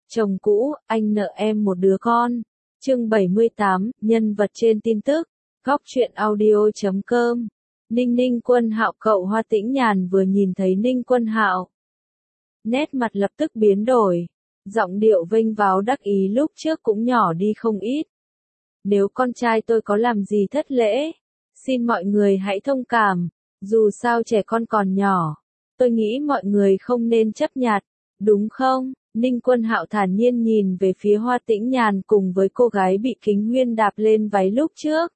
Chồng cũ, anh nợ em một đứa con. Chương 78, nhân vật trên tin tức. Góc truyện audio.com. Ninh Quân Hạo. Cậu Hoa Tĩnh Nhàn vừa nhìn thấy Ninh Quân Hạo, nét mặt lập tức biến đổi, giọng điệu vênh váo đắc ý lúc trước cũng nhỏ đi không ít. Nếu con trai tôi có làm gì thất lễ, xin mọi người hãy thông cảm, dù sao trẻ con còn nhỏ, tôi nghĩ mọi người không nên chấp nhặt, đúng không? Ninh Quân Hạo thản nhiên nhìn về phía Hoa Tĩnh Nhàn cùng với cô gái bị Kính Huyên đạp lên váy lúc trước.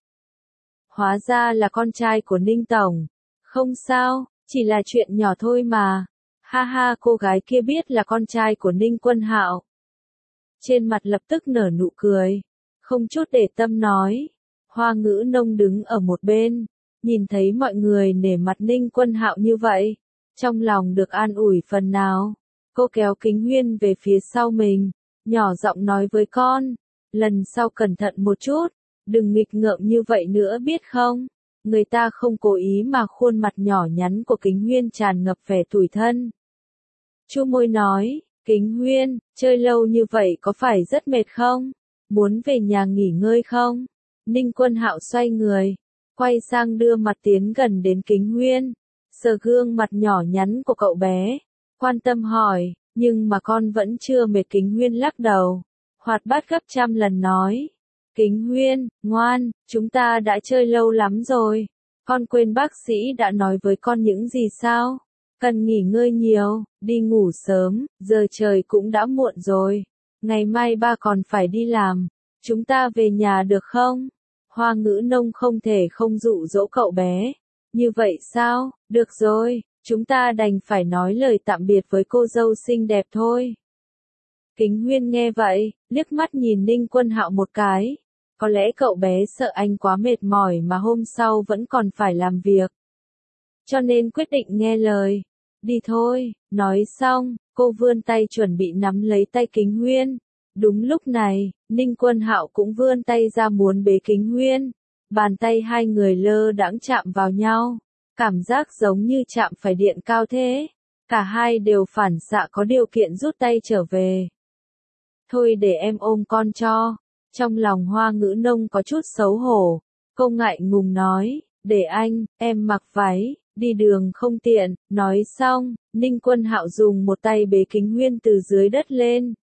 Hóa ra là con trai của Ninh Tổng. Không sao, chỉ là chuyện nhỏ thôi mà. Ha ha, cô gái kia biết là con trai của Ninh Quân Hạo, trên mặt lập tức nở nụ cười, không chút để tâm nói. Hoa Ngữ Nông đứng ở một bên, nhìn thấy mọi người nể mặt Ninh Quân Hạo như vậy, trong lòng được an ủi phần nào. Cô kéo Kính Huyên về phía sau mình, nhỏ giọng nói với con, lần sau cẩn thận một chút, đừng nghịch ngợm như vậy nữa biết không? Người ta không cố ý mà khuôn mặt nhỏ nhắn của Kính Huyên tràn ngập vẻ tủi thân. Chu môi nói, Kính Huyên, chơi lâu như vậy có phải rất mệt không? Muốn về nhà nghỉ ngơi không? Ninh Quân Hạo xoay người, quay sang đưa mặt tiến gần đến Kính Huyên, sờ gương mặt nhỏ nhắn của cậu bé, quan tâm hỏi, nhưng mà con vẫn chưa mệt. Kính Huyên lắc đầu, hoạt bát gấp trăm lần nói, Kính Huyên, ngoan, chúng ta đã chơi lâu lắm rồi, con quên bác sĩ đã nói với con những gì sao? Cần nghỉ ngơi nhiều, đi ngủ sớm, giờ trời cũng đã muộn rồi, ngày mai ba còn phải đi làm, chúng ta về nhà được không? Hoa Ngữ Nông không thể không dụ dỗ cậu bé. Như vậy sao? Được rồi, chúng ta đành phải nói lời tạm biệt với cô dâu xinh đẹp thôi. Kính Huyên nghe vậy, liếc mắt nhìn Ninh Quân Hạo một cái. Có lẽ cậu bé sợ anh quá mệt mỏi mà hôm sau vẫn còn phải làm việc, cho nên quyết định nghe lời. Đi thôi, nói xong, cô vươn tay chuẩn bị nắm lấy tay Kính Huyên. Đúng lúc này, Ninh Quân Hạo cũng vươn tay ra muốn bế Kính Huyên. Bàn tay hai người lơ đãng chạm vào nhau, cảm giác giống như chạm phải điện cao thế. Cả hai đều phản xạ có điều kiện rút tay trở về. Thôi để em ôm con cho. Trong lòng Hoa Ngữ Nông có chút xấu hổ, cô ngại ngùng nói, để anh, em mặc váy, đi đường không tiện. Nói xong, Ninh Quân Hạo dùng một tay bế Kính Huyên từ dưới đất lên,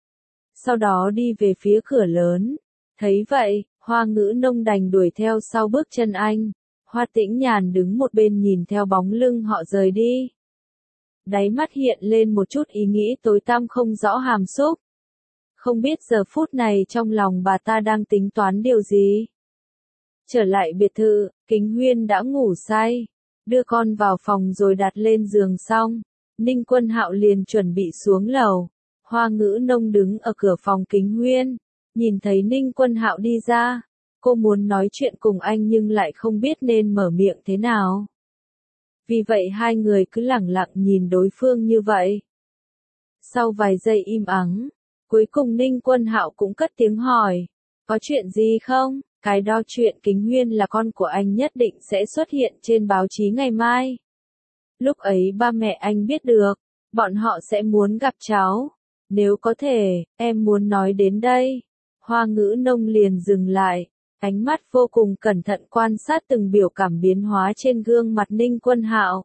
sau đó đi về phía cửa lớn. Thấy vậy, Hoa Ngữ Nông đành đuổi theo sau bước chân anh. Hoa Tĩnh Nhàn đứng một bên nhìn theo bóng lưng họ rời đi, đáy mắt hiện lên một chút ý nghĩ tối tăm không rõ hàm xúc. Không biết giờ phút này trong lòng bà ta đang tính toán điều gì. Trở lại biệt thự, Kính Huyên đã ngủ say, đưa con vào phòng rồi đặt lên giường xong, Ninh Quân Hạo liền chuẩn bị xuống lầu. Hoa Ngữ Nông đứng ở cửa phòng Kính Huyên, nhìn thấy Ninh Quân Hạo đi ra, cô muốn nói chuyện cùng anh nhưng lại không biết nên mở miệng thế nào. Vì vậy hai người cứ lẳng lặng nhìn đối phương như vậy. Sau vài giây im ắng, cuối cùng Ninh Quân Hạo cũng cất tiếng hỏi, có chuyện gì không? Cái đó chuyện Kính Huyên là con của anh nhất định sẽ xuất hiện trên báo chí ngày mai. Lúc ấy ba mẹ anh biết được, bọn họ sẽ muốn gặp cháu. Nếu có thể, em muốn nói đến đây. Hoa Ngữ Nông liền dừng lại, ánh mắt vô cùng cẩn thận quan sát từng biểu cảm biến hóa trên gương mặt Ninh Quân Hạo.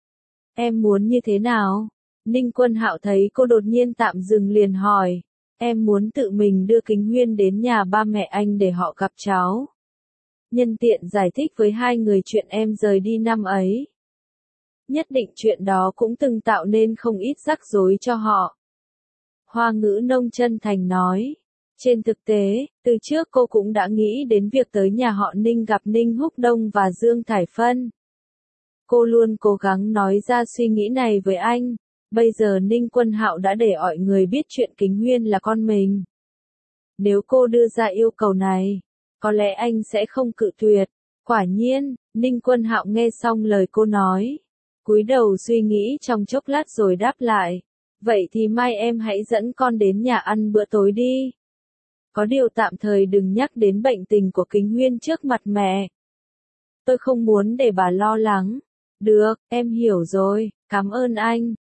Em muốn như thế nào? Ninh Quân Hạo thấy cô đột nhiên tạm dừng liền hỏi. Em muốn tự mình đưa Kính Huyên đến nhà ba mẹ anh để họ gặp cháu. Nhân tiện giải thích với hai người chuyện em rời đi năm ấy. Nhất định chuyện đó cũng từng tạo nên không ít rắc rối cho họ. Hoa Ngữ Nông chân thành nói. Trên thực tế, từ trước cô cũng đã nghĩ đến việc tới nhà họ Ninh gặp Ninh Húc Đông và Dương Thải Phân. Cô luôn cố gắng nói ra suy nghĩ này với anh. Bây giờ Ninh Quân Hạo đã để mọi người biết chuyện Kính Huyên là con mình. Nếu cô đưa ra yêu cầu này, có lẽ anh sẽ không cự tuyệt. Quả nhiên, Ninh Quân Hạo nghe xong lời cô nói, cúi đầu suy nghĩ trong chốc lát rồi đáp lại. Vậy thì mai em hãy dẫn con đến nhà ăn bữa tối đi. Có điều tạm thời đừng nhắc đến bệnh tình của Kính Huyên trước mặt mẹ. Tôi không muốn để bà lo lắng. Được, em hiểu rồi, cảm ơn anh.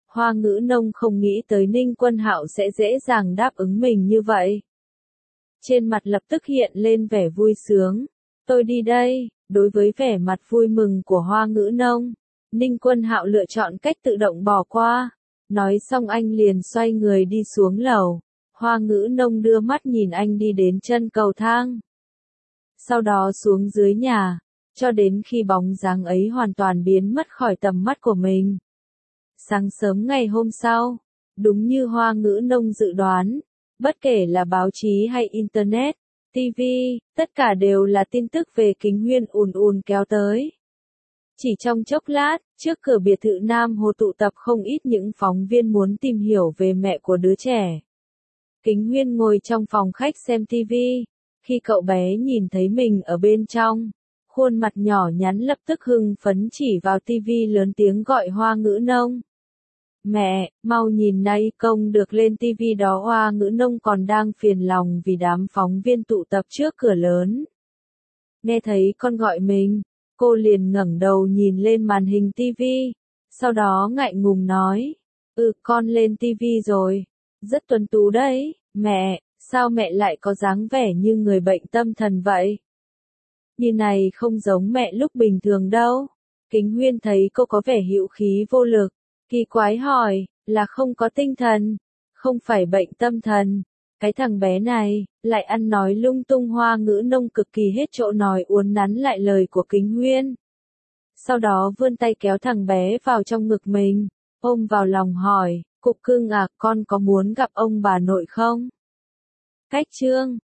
Hoa Ngữ Nông không nghĩ tới Ninh Quân Hạo sẽ dễ dàng đáp ứng mình như vậy. Trên mặt lập tức hiện lên vẻ vui sướng. Tôi đi đây. Đối với vẻ mặt vui mừng của Hoa Ngữ Nông, Ninh Quân Hạo lựa chọn cách tự động bỏ qua. Nói xong anh liền xoay người đi xuống lầu. Hoa Ngữ Nông đưa mắt nhìn anh đi đến chân cầu thang. Sau đó xuống dưới nhà, cho đến khi bóng dáng ấy hoàn toàn biến mất khỏi tầm mắt của mình. Sáng sớm ngày hôm sau, đúng như Hoa Ngữ Nông dự đoán, bất kể là báo chí hay Internet, TV, tất cả đều là tin tức về Kính Huyên ùn ùn kéo tới. Chỉ trong chốc lát, trước cửa biệt thự Nam Hồ tụ tập không ít những phóng viên muốn tìm hiểu về mẹ của đứa trẻ. Kính Huyên ngồi trong phòng khách xem TV, khi cậu bé nhìn thấy mình ở bên trong, khuôn mặt nhỏ nhắn lập tức hưng phấn chỉ vào TV lớn tiếng gọi Hoa Ngữ Nông. Mẹ, mau nhìn này, công được lên TV đó. Hoa Ngữ Nông còn đang phiền lòng vì đám phóng viên tụ tập trước cửa lớn. Nghe thấy con gọi mình, cô liền ngẩng đầu nhìn lên màn hình TV, sau đó ngại ngùng nói, con lên TV rồi, rất tuấn tú đấy, mẹ, sao mẹ lại có dáng vẻ như người bệnh tâm thần vậy? Như này không giống mẹ lúc bình thường đâu. Kính Huyên thấy cô có vẻ hữu khí vô lực, kỳ quái hỏi, là không có tinh thần, không phải bệnh tâm thần. Cái thằng bé này, lại ăn nói lung tung. Hoa Ngữ Nông cực kỳ hết chỗ nói uốn nắn lại lời của Kính Huyên. Sau đó vươn tay kéo thằng bé vào trong ngực mình, ôm vào lòng hỏi, Cục Cưng à, con có muốn gặp ông bà nội không? Cách chương